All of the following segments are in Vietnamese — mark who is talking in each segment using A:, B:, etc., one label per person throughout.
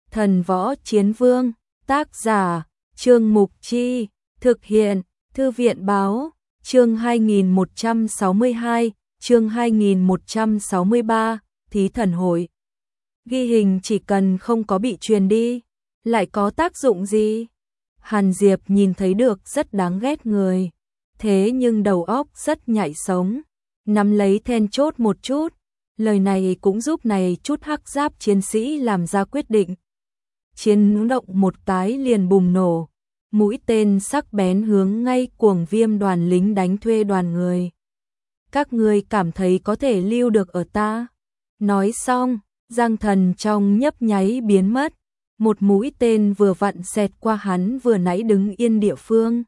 A: Thần Võ Chiến Vương, tác giả, Trương Mục Chi, thực hiện, Thư viện Báo, chương 2162, chương 2163, Thí Thần Hội. Ghi hình chỉ cần không có bị truyền đi, lại có tác dụng gì? Hàn Diệp nhìn thấy được rất đáng ghét người, thế nhưng đầu óc rất nhạy sống, nắm lấy then chốt một chút, lời này cũng giúp này chút hắc giáp chiến sĩ làm ra quyết định. Chiến động một cái liền bùng nổ, mũi tên sắc bén hướng ngay Cuồng Viêm đoàn lính đánh thuê đoàn người. Các ngươi cảm thấy có thể lưu được ở ta? Nói xong, Giang Thần trong nhấp nháy biến mất, một mũi tên vừa vặn xẹt qua hắn vừa nãy đứng yên địa phương.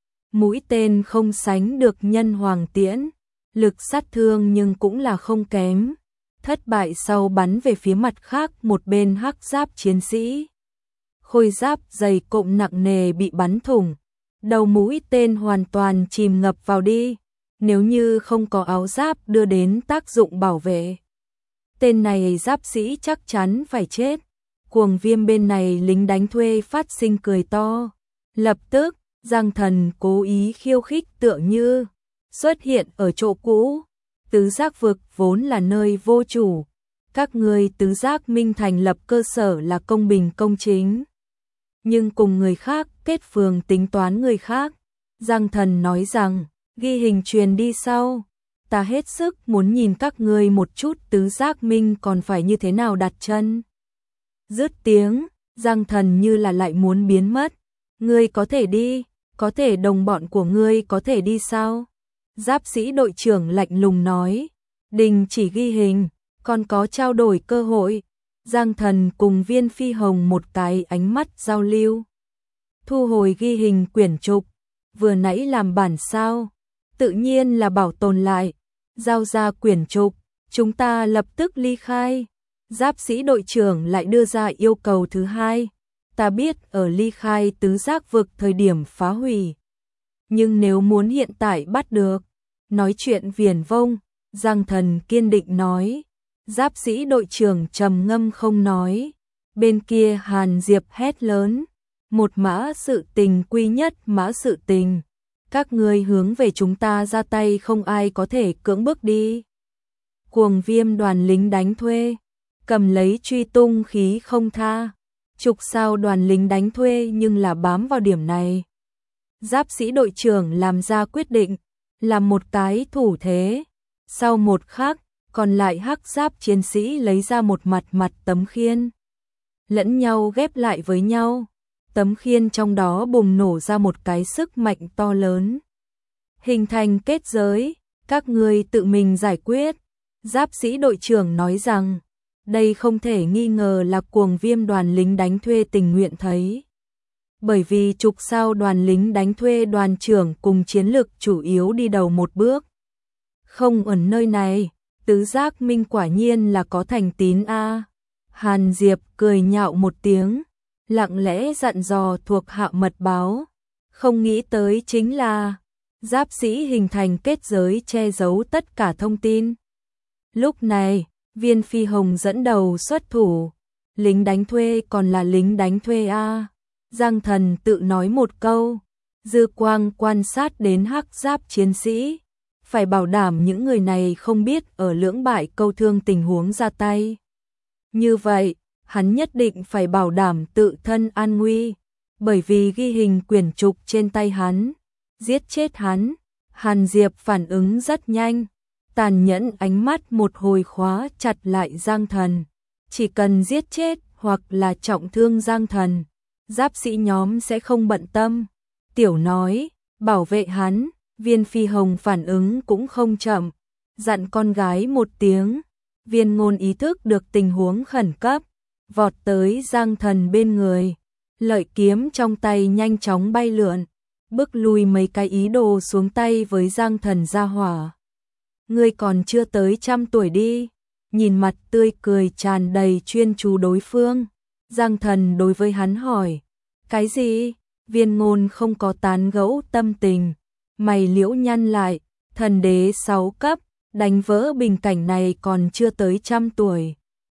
A: Mũi tên không sánh được Nhân Hoàng Tiễn, lực sát thương nhưng cũng là không kém. Thất bại sau bắn về phía mặt khác một bên hắc giáp chiến sĩ. Khôi giáp dày cộm nặng nề bị bắn thủng, đầu mũi tên hoàn toàn chìm ngập vào đi, nếu như không có áo giáp đưa đến tác dụng bảo vệ. Tên này giáp sĩ chắc chắn phải chết. Cuồng Viêm bên này lính đánh thuê phát sinh cười to. Lập tức, Giang Thần cố ý khiêu khích tựa như xuất hiện ở chỗ cũ. Tứ giác vực vốn là nơi vô chủ. Các ngươi tứ giác minh thành lập cơ sở là công bình công chính. Nhưng cùng người khác kết phường tính toán người khác. Giang Thần nói rằng, ghi hình truyền đi sau. Ta hết sức muốn nhìn các ngươi một chút tứ giác minh còn phải như thế nào đặt chân. Dứt tiếng, Giang Thần như là lại muốn biến mất. Ngươi có thể đi, có thể đồng bọn của ngươi có thể đi sao? Giáp sĩ đội trưởng lạnh lùng nói, đình chỉ ghi hình, còn có trao đổi cơ hội. Giang Thần cùng Viên Phi Hồng một cái ánh mắt giao lưu. Thu hồi ghi hình quyển trục, vừa nãy làm bản sao, tự nhiên là bảo tồn lại. Giao ra quyển trục, chúng ta lập tức ly khai. Giáp sĩ đội trưởng lại đưa ra yêu cầu thứ hai. Ta biết ở ly khai tứ giác vực thời điểm phá hủy. Nhưng nếu muốn hiện tại bắt được, nói chuyện viển vông, Giang Thần kiên định nói. Giáp sĩ đội trưởng trầm ngâm không nói. Bên kia Hàn Diệp hét lớn. Một mã sự tình quy nhất mã sự tình. Các ngươi hướng về chúng ta ra tay không ai có thể cưỡng bức đi. Cuồng Viêm đoàn lính đánh thuê, cầm lấy truy tung khí không tha. Trục sao đoàn lính đánh thuê nhưng là bám vào điểm này. Giáp sĩ đội trưởng làm ra quyết định, làm một cái thủ thế. Sau một khắc, còn lại hắc giáp chiến sĩ lấy ra một mặt tấm khiên. Lẫn nhau ghép lại với nhau. Tấm khiên trong đó bùng nổ ra một cái sức mạnh to lớn. Hình thành kết giới, các ngươi tự mình giải quyết. Giáp sĩ đội trưởng nói rằng, đây không thể nghi ngờ là Cuồng Viêm đoàn lính đánh thuê tình nguyện thấy. Bởi vì trục sao đoàn lính đánh thuê đoàn trưởng cùng chiến lực chủ yếu đi đầu một bước. Không ở nơi này, tứ giác minh quả nhiên là có thành tín a. Hàn Diệp cười nhạo một tiếng, lặng lẽ dặn dò thuộc hạ mật báo. Không nghĩ tới chính là giáp sĩ hình thành kết giới che giấu tất cả thông tin. Lúc này, Viên Phi Hồng dẫn đầu xuất thủ. Lính đánh thuê còn là lính đánh thuê a. Giang Thần tự nói một câu. Dư quang quan sát đến hắc giáp chiến sĩ. Phải bảo đảm những người này không biết ở lưỡng bại câu thương tình huống ra tay. Như vậy, hắn nhất định phải bảo đảm tự thân an nguy. Bởi vì ghi hình quyển trục trên tay hắn, giết chết hắn. Hàn Diệp phản ứng rất nhanh. Tàn nhẫn ánh mắt một hồi khóa chặt lại Giang Thần. Chỉ cần giết chết hoặc là trọng thương Giang Thần, giáp sĩ nhóm sẽ không bận tâm. Tiểu nói, bảo vệ hắn. Viên Phi Hồng phản ứng cũng không chậm, dặn con gái một tiếng. Viên Ngôn ý thức được tình huống khẩn cấp, vọt tới Giang Thần bên người. Lợi kiếm trong tay nhanh chóng bay lượn, bước lùi mấy cái ý đồ xuống tay với Giang Thần ra hỏa. Ngươi còn chưa tới 100 tuổi đi. Nhìn mặt tươi cười tràn đầy chuyên chú đối phương, Giang Thần đối với hắn hỏi. Cái gì? Viên Ngôn không có tán gẫu tâm tình, mày liễu nhăn lại. Thần đế 6 cấp, đánh vỡ bình cảnh này còn chưa tới 100 tuổi.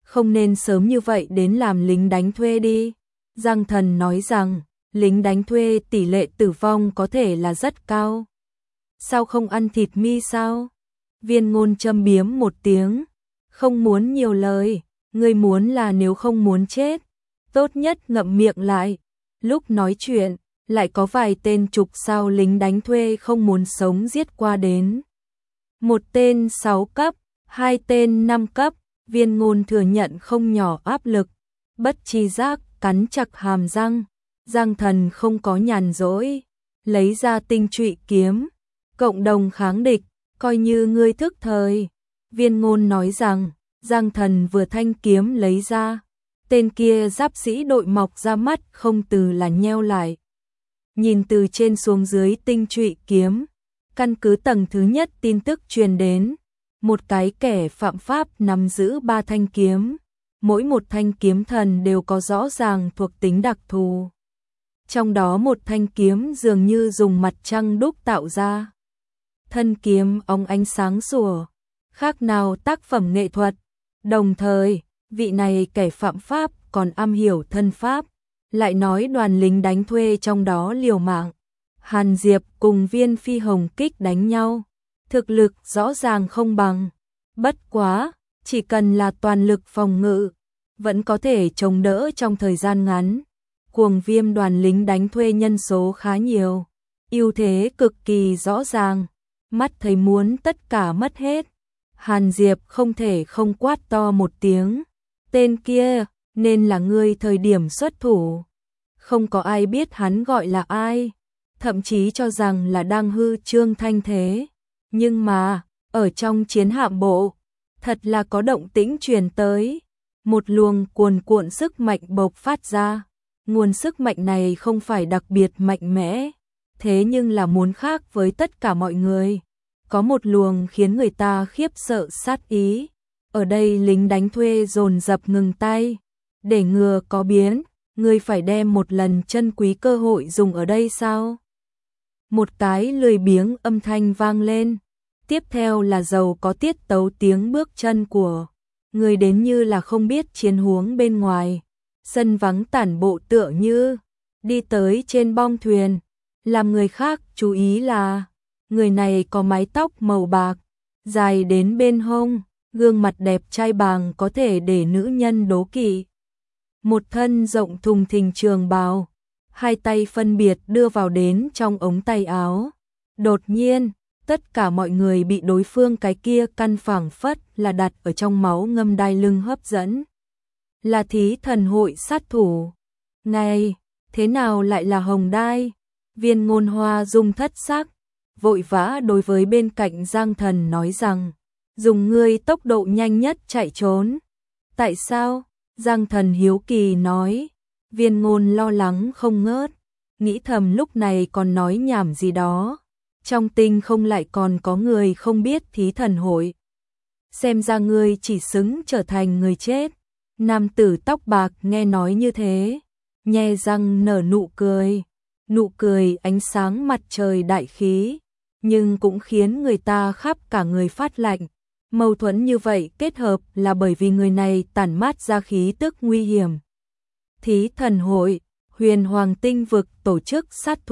A: không nên sớm như vậy đến làm lính đánh thuê đi. Giang Thần nói rằng, lính đánh thuê tỷ lệ tử vong có thể là rất cao. Sao không ăn thịt mi sao? Viên Ngôn châm biếm một tiếng, không muốn nhiều lời, ngươi muốn là nếu không muốn chết, tốt nhất ngậm miệng lại. Lúc nói chuyện, lại có vài tên trục sao lính đánh thuê không muốn sống giết qua đến. Một tên 6 cấp, hai tên 5 cấp, Viên Ngôn thừa nhận không nhỏ áp lực, bất tri giác cắn chặt hàm răng. Giang Thần không có nhàn rỗi, lấy ra tinh trụy kiếm, cộng đồng kháng địch, coi như ngươi thức thời. Viên Ngôn nói rằng, Giang Thần vừa thanh kiếm lấy ra, tên kia giáp sĩ đội mọc ra mắt không từ là nheo lại. Nhìn từ trên xuống dưới tinh trụy kiếm, căn cứ tầng thứ nhất tin tức truyền đến, một cái kẻ phạm pháp nắm giữ 3 thanh kiếm, mỗi một thanh kiếm thần đều có rõ ràng thuộc tính đặc thù. Trong đó một thanh kiếm dường như dùng mặt trăng đúc tạo ra. Thân kiếm óng ánh sáng sủa, khác nào tác phẩm nghệ thuật. Đồng thời, vị này kẻ phạm pháp còn am hiểu thân pháp, lại nói đoàn lính đánh thuê trong đó liều mạng. Hàn Diệp cùng Viên Phi Hồng kích đánh nhau, thực lực rõ ràng không bằng. Bất quá, chỉ cần là toàn lực phòng ngự, vẫn có thể chống đỡ trong thời gian ngắn. Cuồng Viêm đoàn lính đánh thuê nhân số khá nhiều, ưu thế cực kỳ rõ ràng, mắt thấy muốn tất cả mất hết. Hàn Diệp không thể không quát to một tiếng, tên kia, nên là ngươi thời điểm xuất thủ. Không có ai biết hắn gọi là ai, thậm chí cho rằng là đang hư trương thanh thế. Nhưng mà, ở trong chiến hạm bộ, thật là có động tĩnh truyền tới. Một luồng cuồn cuộn sức mạnh bộc phát ra. Nguồn sức mạnh này không phải đặc biệt mạnh mẽ, thế nhưng là muốn khác với tất cả mọi người. Có một luồng khiến người ta khiếp sợ sát ý. Ở đây lính đánh thuê dồn dập ngừng tay. Để ngừa có biến, ngươi phải đem một lần chân quý cơ hội dùng ở đây sao? Một cái lười biếng âm thanh vang lên. Tiếp theo là dầu có tiết tấu tiếng bước chân của người đến như là không biết chiến huống bên ngoài. Sân vắng tản bộ tựa như đi tới trên bong thuyền. Làm người khác chú ý là người này có mái tóc màu bạc, dài đến bên hông, gương mặt đẹp trai bàng có thể để nữ nhân đố kỵ. Một thân rộng thùng thình trường bào, hai tay phân biệt đưa vào đến trong ống tay áo. Đột nhiên, tất cả mọi người bị đối phương cái kia căn phảng phất là đặt ở trong máu ngâm đai lưng hấp dẫn. Là thí thần hội sát thủ. Này, thế nào lại là Hồng Đai? Viên Ngôn Hoa dung thất sắc, vội vã đối với bên cạnh Giang Thần nói rằng, dùng ngươi tốc độ nhanh nhất chạy trốn. Tại sao? Giang Thần hiếu kỳ nói. Viên Ngôn lo lắng không ngớt, nghĩ thầm lúc này còn nói nhảm gì đó. Trong tinh không lại còn có người không biết thí thần hội. Xem ra ngươi chỉ xứng trở thành người chết. Nam tử tóc bạc nghe nói như thế, nhe răng nở nụ cười ánh sáng mặt trời đại khí, nhưng cũng khiến người ta khắp cả người phát lạnh. Mâu thuẫn như vậy kết hợp là bởi vì người này tản mát ra khí tức nguy hiểm. Thí thần hội, Huyền Hoàng tinh vực tổ chức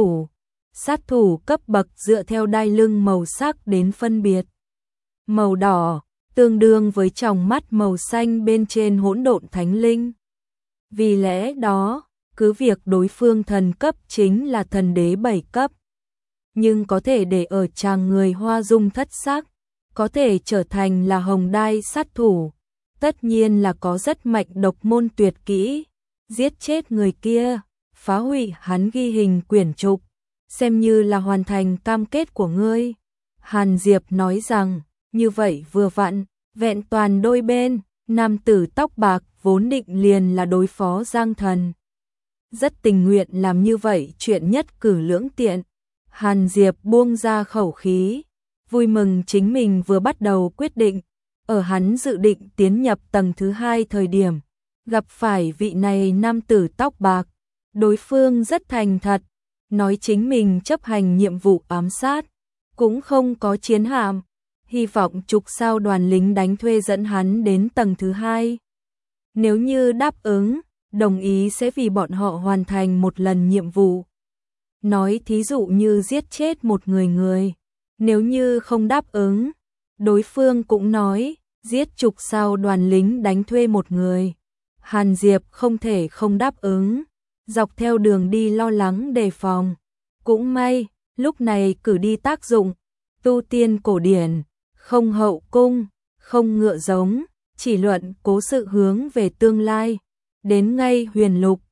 A: sát thủ cấp bậc dựa theo đai lưng màu sắc đến phân biệt. Màu đỏ tương đương với tròng mắt màu xanh bên trên hỗn độn thánh linh. Vì lẽ đó, cứ việc đối phương thần cấp chính là thần đế 7 cấp, nhưng có thể để ở chàng người hoa dung thất sắc, có thể trở thành là Hồng Đai sát thủ, tất nhiên là có rất mạnh độc môn tuyệt kỹ, giết chết người kia, phá hủy hắn ghi hình quyển trục, xem như là hoàn thành cam kết của ngươi. Hàn Diệp nói rằng, như vậy vừa vặn, vẹn toàn đôi bên. Nam tử tóc bạc vốn định liền là đối phó Giang Thần, rất tình nguyện làm như vậy, chuyện nhất cử lưỡng tiện. Hàn Diệp buông ra khẩu khí, vui mừng chính mình vừa bắt đầu quyết định. Ở hắn dự định tiến nhập tầng thứ 2 thời điểm, gặp phải vị này nam tử tóc bạc, đối phương rất thành thật, nói chính mình chấp hành nhiệm vụ ám sát, cũng không có chiến hạm, hy vọng trục sao đoàn lính đánh thuê dẫn hắn đến tầng thứ 2. Nếu như đáp ứng, đồng ý sẽ vì bọn họ hoàn thành một lần nhiệm vụ. Nói thí dụ như giết chết một người. Nếu như không đáp ứng, đối phương cũng nói, giết trục sao đoàn lính đánh thuê một người. Hàn Diệp không thể không đáp ứng, dọc theo đường đi lo lắng đề phòng. Cũng may, lúc này cử đi tác dụng, tu tiên cổ điển, không hậu cung, không ngựa giống, chỉ luận cố sự hướng về tương lai. Đến ngay Huyền Lục,